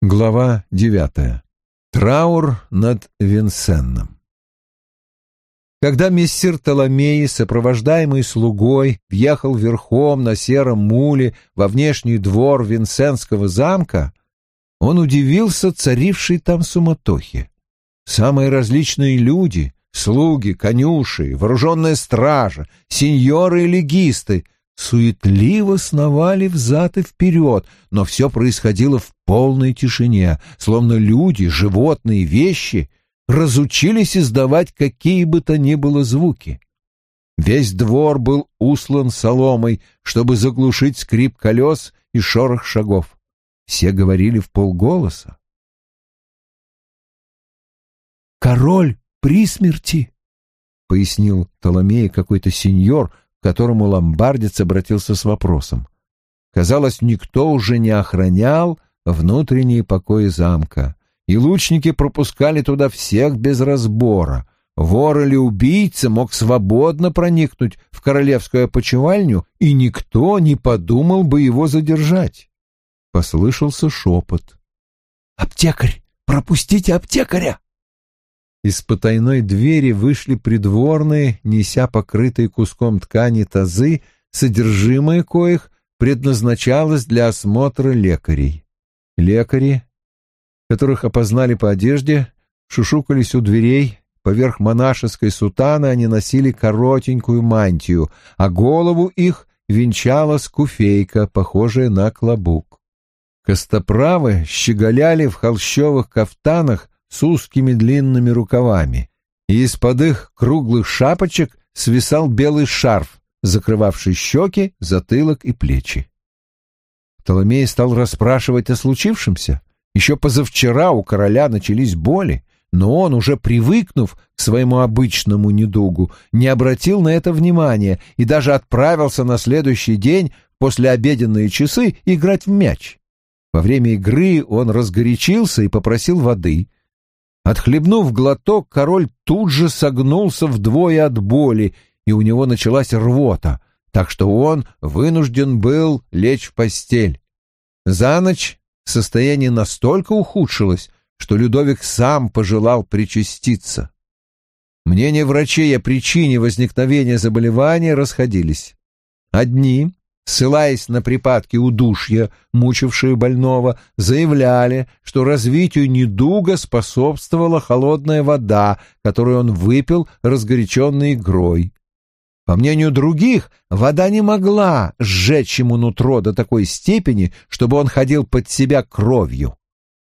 Глава 9. Траур над Винсенном. Когда мессир Толомей, сопровождаемый слугой, въехал верхом на сером муле во внешний двор Винсентского замка, он удивился царившей там суматохе. Самые различные люди, слуги, конюши, вооруженная стража, сеньоры и легисты суетливо сновали взад и вперед, но все происходило в полной тишине, словно люди, животные, вещи разучились издавать какие бы то ни было звуки. Весь двор был услан соломой, чтобы заглушить скрип колес и шорох шагов. Все говорили вполголоса. «Король при смерти», — пояснил Толомей какой-то сеньор, к которому ломбардец обратился с вопросом. Казалось, никто уже не охранял внутренние покои замка, и лучники пропускали туда всех без разбора. Вор или убийца мог свободно проникнуть в королевскую опочивальню, и никто не подумал бы его задержать. Послышался шепот. «Аптекарь! Пропустите аптекаря!» Из потайной двери вышли придворные, неся покрытые куском ткани тазы, содержимое коих предназначалось для осмотра лекарей. Лекари, которых опознали по одежде, шушукались у дверей. Поверх монашеской сутаны они носили коротенькую мантию, а голову их венчала скуфейка, похожая на клобук. Костоправы щеголяли в холщовых кафтанах с узкими длинными рукавами, и из-под их круглых шапочек свисал белый шарф, закрывавший щеки, затылок и плечи. Толомей стал расспрашивать о случившемся. Еще позавчера у короля начались боли, но он, уже привыкнув к своему обычному недугу, не обратил на это внимания и даже отправился на следующий день в послеобеденные часы играть в мяч. Во время игры он разгорячился и попросил воды. Отхлебнув глоток, король тут же согнулся вдвое от боли, и у него началась рвота, так что он вынужден был лечь в постель. За ночь состояние настолько ухудшилось, что Людовик сам пожелал причаститься. Мнения врачей о причине возникновения заболевания расходились. Одни, ссылаясь на припадки удушья, мучившие больного, заявляли, что развитию недуга способствовала холодная вода, которую он выпил, разгоряченный игрой. По мнению других, вода не могла сжечь ему нутро до такой степени, чтобы он ходил под себя кровью.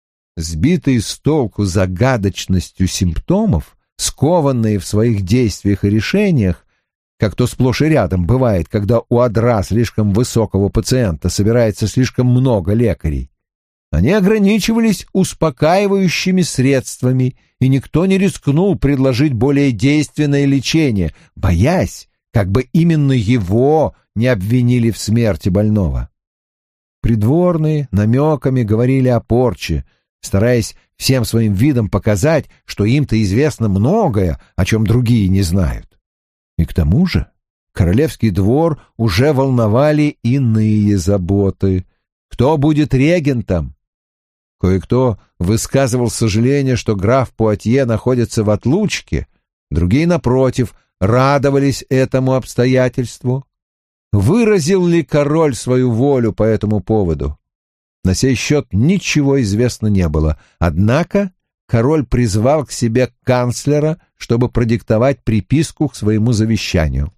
Сбитые с толку загадочностью симптомов, скованные в своих действиях и решениях, как то сплошь и рядом бывает, когда у одра слишком высокого пациента собирается слишком много лекарей, они ограничивались успокаивающими средствами, и никто не рискнул предложить более действенное лечение, боясь, как бы именно его не обвинили в смерти больного. Придворные намеками говорили о порче, стараясь всем своим видом показать, что им-то известно многое, о чем другие не знают. И к тому же королевский двор уже волновали иные заботы. Кто будет регентом? Кое-кто высказывал сожаление, что граф Пуатье находится в отлучке, другие, напротив, радовались этому обстоятельству. Выразил ли король свою волю по этому поводу? На сей счет ничего известно не было, однако король призвал к себе канцлера, чтобы продиктовать приписку к своему завещанию.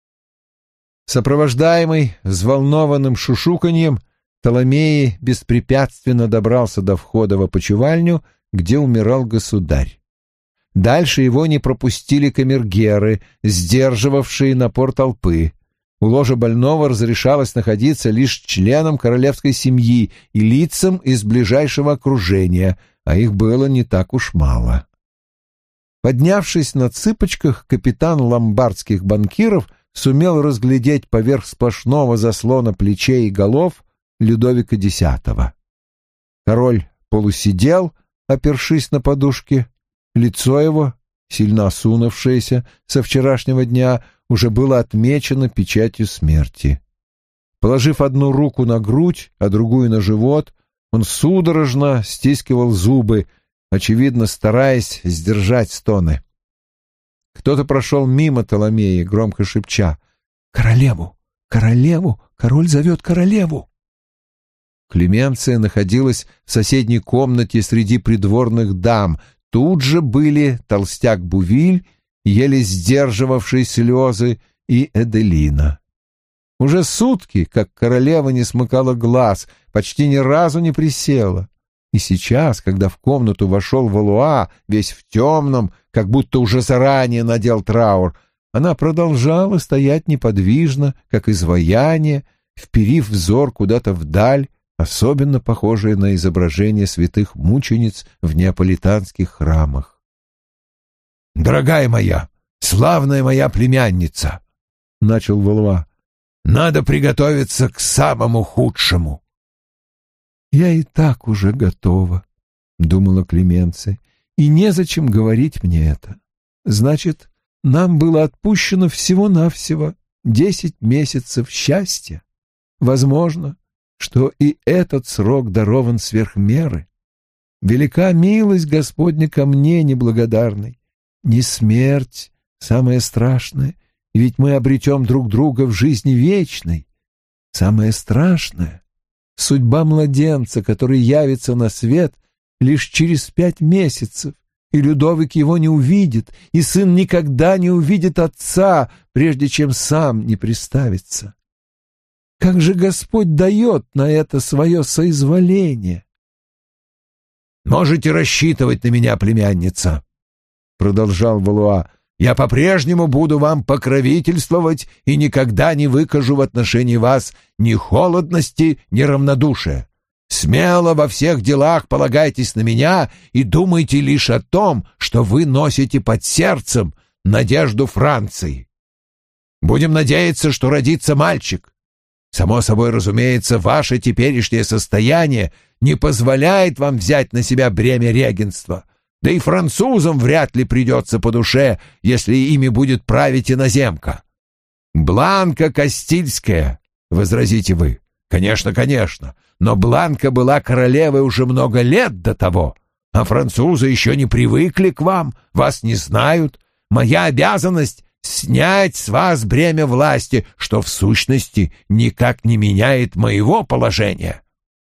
Сопровождаемый взволнованным шушуканьем, Толомей беспрепятственно добрался до входа в опочивальню, где умирал государь. Дальше его не пропустили камергеры, сдерживавшие напор толпы. У ложа больного разрешалось находиться лишь членам королевской семьи и лицам из ближайшего окружения, а их было не так уж мало. Поднявшись на цыпочках, капитан ломбардских банкиров сумел разглядеть поверх сплошного заслона плечей и голов Людовика X. Король полусидел, опершись на подушке. Лицо его, сильно осунувшееся со вчерашнего дня, уже было отмечено печатью смерти. Положив одну руку на грудь, а другую на живот, Он судорожно стискивал зубы, очевидно, стараясь сдержать стоны. Кто-то прошел мимо Толомеи, громко шепча: «Королеву! Королеву! Король зовет королеву!» Клеменция находилась в соседней комнате среди придворных дам. Тут же были толстяк Бувиль, еле сдерживавший слезы, и Эделина. Уже сутки, как королева не смыкала глаз, почти ни разу не присела. И сейчас, когда в комнату вошел Валуа, весь в темном, как будто уже заранее надел траур, она продолжала стоять неподвижно, как изваяние, вперив взор куда-то вдаль, особенно похожее на изображение святых мучениц в неаполитанских храмах. «Дорогая моя, славная моя племянница!» — начал Валуа. «Надо приготовиться к самому худшему». «Я и так уже готова», — думала Клеменция, — «и незачем говорить мне это. Значит, нам было отпущено всего-навсего 10 месяцев счастья. Возможно, что и этот срок дарован сверх меры. Велика милость Господня ко мне, неблагодарной. Не смерть самое страшное, ведь мы обретем друг друга в жизни вечной. Самое страшное — судьба младенца, который явится на свет лишь через 5 месяцев, и Людовик его не увидит, и сын никогда не увидит отца, прежде чем сам не приставится. Как же Господь дает на это свое соизволение?» «Можете рассчитывать на меня, племянница», — продолжал Валуа. «Я по-прежнему буду вам покровительствовать и никогда не выкажу в отношении вас ни холодности, ни равнодушия. Смело во всех делах полагайтесь на меня и думайте лишь о том, что вы носите под сердцем надежду Франции. Будем надеяться, что родится мальчик. Само собой разумеется, ваше теперешнее состояние не позволяет вам взять на себя бремя регенства, да и французам вряд ли придется по душе, если ими будет править иноземка. Бланка Кастильская, возразите вы. Конечно, конечно, но Бланка была королевой уже много лет до того, а французы еще не привыкли к вам, вас не знают. Моя обязанность — снять с вас бремя власти, что в сущности никак не меняет моего положения».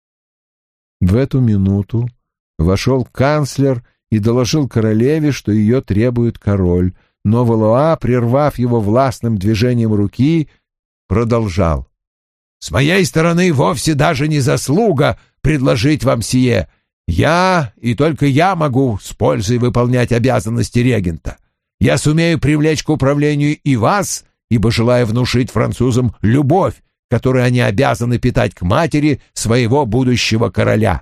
В эту минуту вошел канцлер и доложил королеве, что ее требует король, но Валуа, прервав его властным движением руки, продолжал: «С моей стороны вовсе даже не заслуга предложить вам сие. Я и только я могу с пользой выполнять обязанности регента. Я сумею привлечь к управлению и вас, ибо желаю внушить французам любовь, которую они обязаны питать к матери своего будущего короля».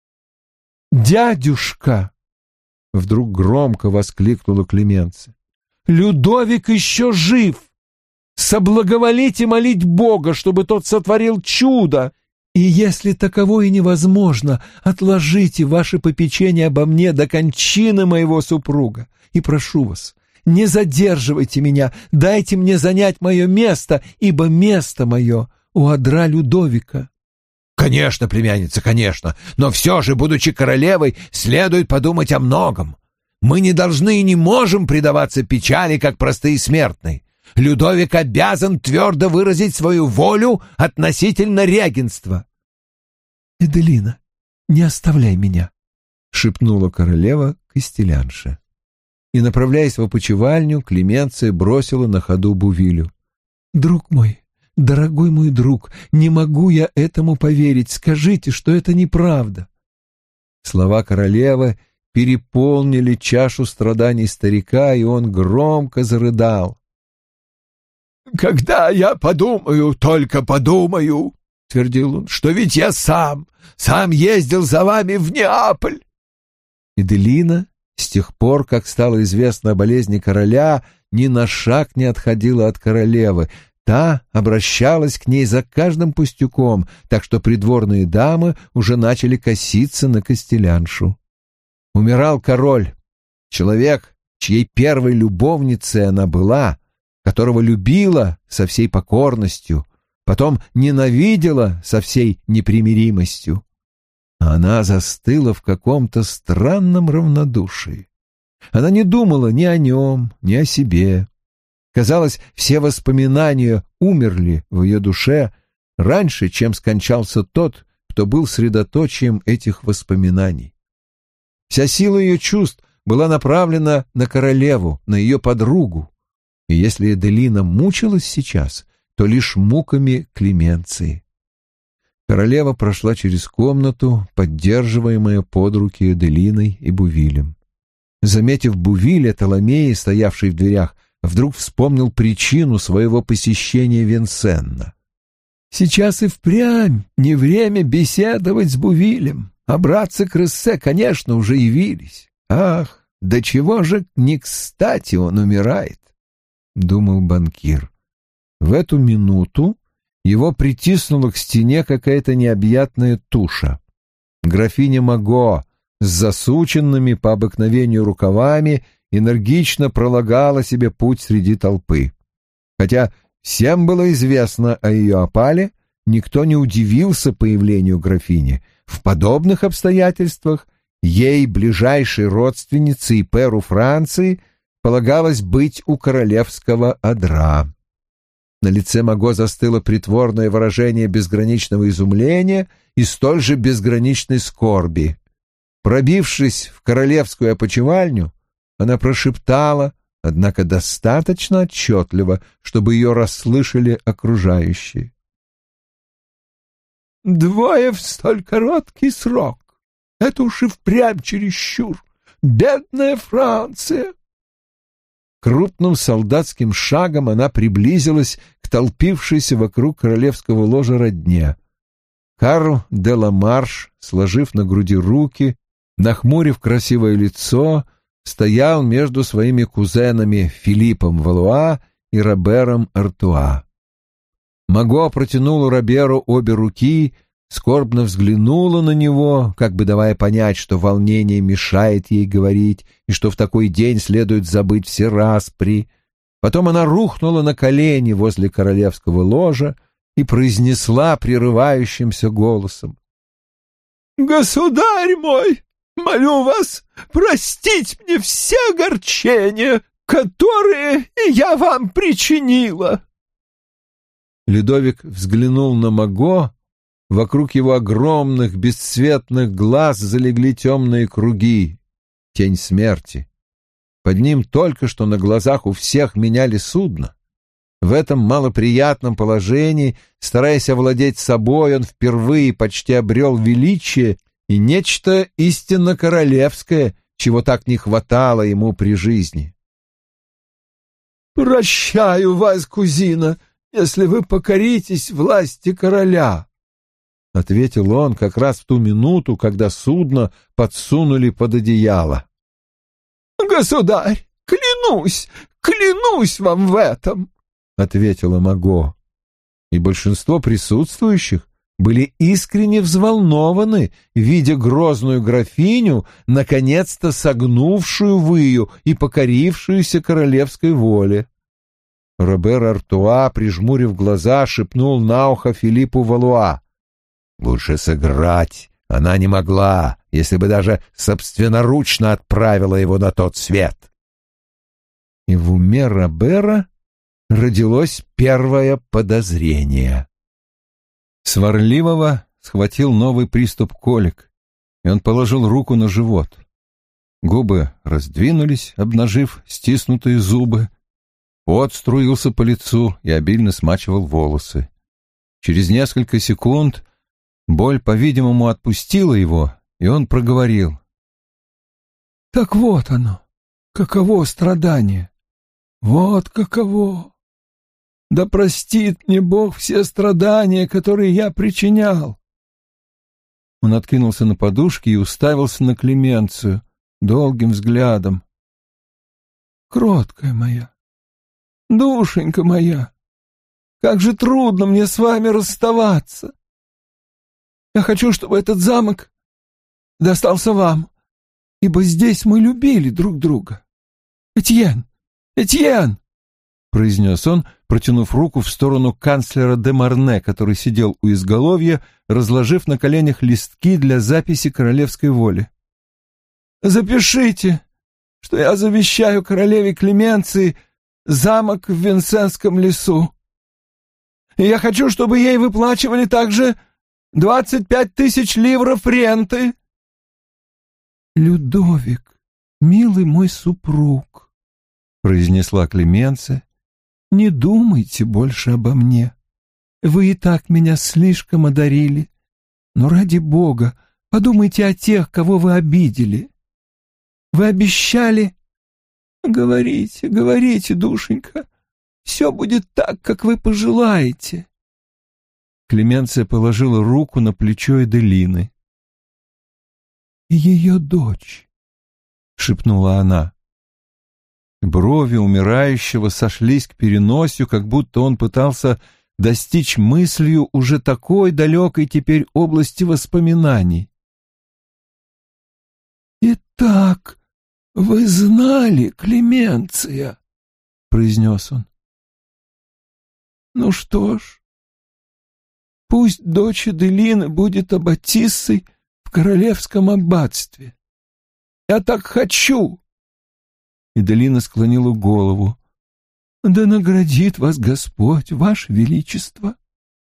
«Дядюшка!» — вдруг громко воскликнула Клеменция. «Людовик еще жив! Соблаговолите молить Бога, чтобы тот сотворил чудо, и если таково и невозможно, отложите ваше попечение обо мне до кончины моего супруга. И прошу вас, не задерживайте меня, дайте мне занять мое место, ибо место мое у одра Людовика». «Конечно, племянница, конечно, но все же, будучи королевой, следует подумать о многом. Мы не должны и не можем предаваться печали, как простые смертные. Людовик обязан твердо выразить свою волю относительно регенства». «Эделина, не оставляй меня», — шепнула королева кастелянше. И, направляясь в опочивальню, Клеменция бросила на ходу Бувилю: «Друг мой, дорогой мой друг, не могу я этому поверить. Скажите, что это неправда». Слова королевы переполнили чашу страданий старика, и он громко зарыдал. «Когда я подумаю, только подумаю, — твердил он, — что ведь я сам ездил за вами в Неаполь». Эделина, с тех пор, как стало известно о болезни короля, ни на шаг не отходила от королевы. Та обращалась к ней за каждым пустяком, так что придворные дамы уже начали коситься на кастеляншу. Умирал король, человек, чьей первой любовницей она была, которого любила со всей покорностью, потом ненавидела со всей непримиримостью. а она застыла в каком-то странном равнодушии. Она не думала ни о нем, ни о себе. Казалось, все воспоминания умерли в ее душе раньше, чем скончался тот, кто был средоточием этих воспоминаний. Вся сила ее чувств была направлена на королеву, на ее подругу, и если Эделина мучилась сейчас, то лишь муками Клеменции. Королева прошла через комнату, поддерживаемая под руки Эделиной и Бувилем. Заметив Бувиля, Толомей, стоявший в дверях, вдруг вспомнил причину своего посещения Винсенна. Сейчас и впрямь не время беседовать с Бувилем, а братцы Крессе, конечно, уже явились. Ах, до чего же не кстати он умирает, — думал банкир. В эту минуту его притиснула к стене какая-то необъятная туша. Графиня Маго с засученными по обыкновению рукавами энергично пролагала себе путь среди толпы. Хотя всем было известно о ее опале, никто не удивился появлению графини. В подобных обстоятельствах ей, ближайшей родственнице и пэру Франции, полагалось быть у королевского одра. На лице Маго застыло притворное выражение безграничного изумления и столь же безграничной скорби. Пробившись в королевскую опочивальню, она прошептала, однако достаточно отчетливо, чтобы ее расслышали окружающие: «Двое в столь короткий срок! Это уж и впрямь чересчур! Бедная Франция!» Крупным солдатским шагом она приблизилась к толпившейся вокруг королевского ложа родне. Карл де ла Марш, сложив на груди руки, нахмурив красивое лицо, стоял между своими кузенами Филиппом Валуа и Робером Артуа. Маго протянула Роберу обе руки, скорбно взглянула на него, как бы давая понять, что волнение мешает ей говорить и что в такой день следует забыть все распри. Потом она рухнула на колени возле королевского ложа и произнесла прерывающимся голосом: «Государь мой, молю вас простить мне все огорчения, которые я вам причинила». Людовик взглянул на Маго. Вокруг его огромных бесцветных глаз залегли темные круги, тень смерти. Под ним только что на глазах у всех меняли судно. В этом малоприятном положении, стараясь овладеть собой, он впервые почти обрел величие и нечто истинно королевское, чего так не хватало ему при жизни. «Прощаю вас, кузина, если вы покоритесь власти короля», — ответил он как раз в ту минуту, когда судно подсунули под одеяло. «Государь, клянусь вам в этом», — ответила Маго. И большинство присутствующих были искренне взволнованы, видя грозную графиню, наконец-то согнувшую выю и покорившуюся королевской воле. Робер Артуа, прижмурив глаза, шепнул на ухо Филиппу Валуа: «Лучше сыграть она не могла, если бы даже собственноручно отправила его на тот свет». И в уме Робера родилось первое подозрение. Сварливого схватил новый приступ колик, и он положил руку на живот. Губы раздвинулись, обнажив стиснутые зубы. Пот струился по лицу и обильно смачивал волосы. Через несколько секунд боль, по-видимому, отпустила его, и он проговорил: «Так вот оно, каково страдание! Вот каково! Да простит мне Бог все страдания, которые я причинял!» Он откинулся на подушки и уставился на Клеменцию долгим взглядом. «Кроткая моя, душенька моя, как же трудно мне с вами расставаться! Я хочу, чтобы этот замок достался вам, ибо здесь мы любили друг друга. Этьен, произнес он, протянув руку в сторону канцлера де Марне, который сидел у изголовья, разложив на коленях листки для записи королевской воли. «Запишите, что я завещаю королеве Клеменции замок в Винсентском лесу. И я хочу, чтобы ей выплачивали также 25 тысяч ливров ренты». «Людовик, милый мой супруг», — произнесла Клеменция, — «не думайте больше обо мне. Вы и так меня слишком одарили. Но ради Бога, подумайте о тех, кого вы обидели. Вы обещали...» «Говорите, говорите, душенька, все будет так, как вы пожелаете». Клеменция положила руку на плечо Эделины. «Ее дочь», — шепнула она. Брови умирающего сошлись к переносию, как будто он пытался достичь мыслью уже такой далекой теперь области воспоминаний. «Итак, вы знали, Клеменция», — произнес он. «Ну что ж, пусть дочь Эделины будет аббатиссой в королевском аббатстве. Я так хочу». Эделина склонила голову. «Да наградит вас Господь, ваше величество».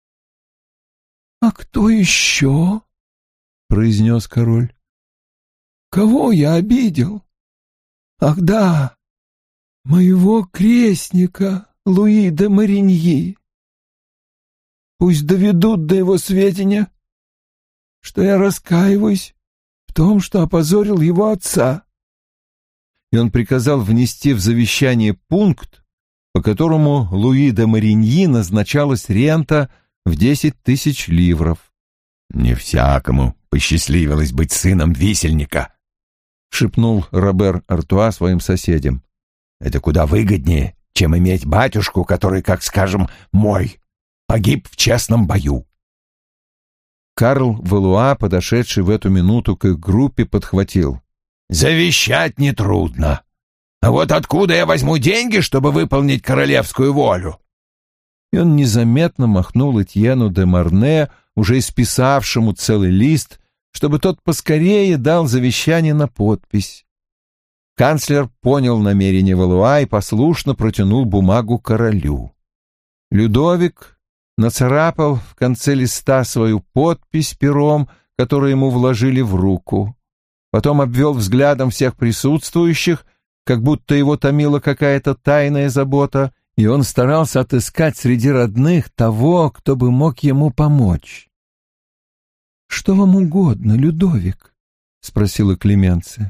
«А кто еще?» — произнес король. «Кого я обидел? Ах да, моего крестника Луи де Мариньи. Пусть доведут до его сведения, что я раскаиваюсь в том, что опозорил его отца». И он приказал внести в завещание пункт, по которому Луи де Мариньи назначалась рента в 10 тысяч ливров. «Не всякому посчастливилось быть сыном висельника», — шепнул Робер Артуа своим соседям. «Это куда выгоднее, чем иметь батюшку, который, как скажем, мой, погиб в честном бою». Карл Валуа, подошедший в эту минуту к их группе, подхватил. «Завещать нетрудно. А вот откуда я возьму деньги, чтобы выполнить королевскую волю?» И он незаметно махнул Этьену де Марне, уже исписавшему целый лист, чтобы тот поскорее дал завещание на подпись. Канцлер понял намерение Валуа и послушно протянул бумагу королю. Людовик нацарапал в конце листа свою подпись пером, которую ему вложили в руку. Потом обвел взглядом всех присутствующих, как будто его томила какая-то тайная забота, и он старался отыскать среди родных того, кто бы мог ему помочь. «Что вам угодно, Людовик?» — спросила Клеменция.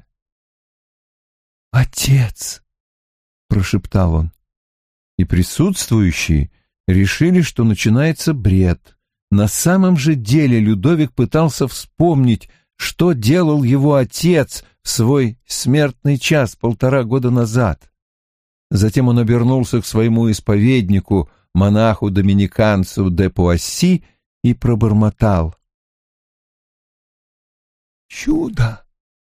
«Отец!» — прошептал он. И присутствующие решили, что начинается бред. На самом же деле Людовик пытался вспомнить, что делал его отец в свой смертный час 1,5 года назад. Затем он обернулся к своему исповеднику, монаху-доминиканцу де Пуасси, и пробормотал. «Чудо!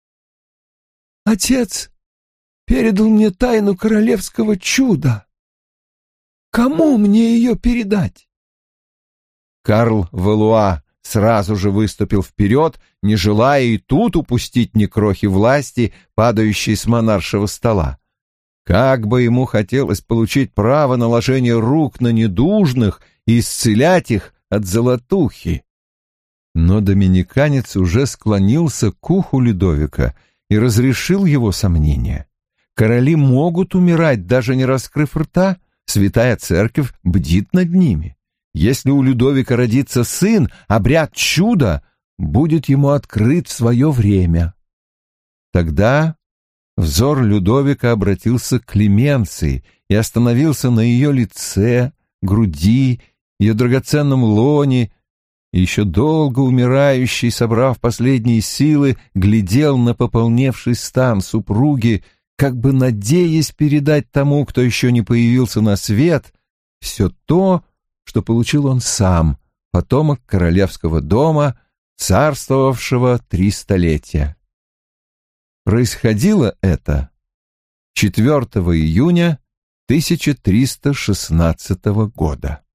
Отец передал мне тайну королевского чуда. Кому мне ее передать?» Карл Валуа сразу же выступил вперед, не желая и тут упустить ни крохи власти, падающей с монаршего стола. Как бы ему хотелось получить право наложения рук на недужных и исцелять их от золотухи. Но доминиканец уже склонился к уху Людовика и разрешил его сомнения. Короли могут умирать, даже не раскрыв рта, святая церковь бдит над ними. Если у Людовика родится сын, обряд чуда будет ему открыт в свое время. Тогда взор Людовика обратился к Клеменции и остановился на ее лице, груди, ее драгоценном лоне, и еще долго умирающий, собрав последние силы, глядел на пополневший стан супруги, как бы надеясь передать тому, кто еще не появился на свет, все то, что получил он сам, потомок королевского дома, царствовавшего 3 столетия. Происходило это 4 июня 1316 года.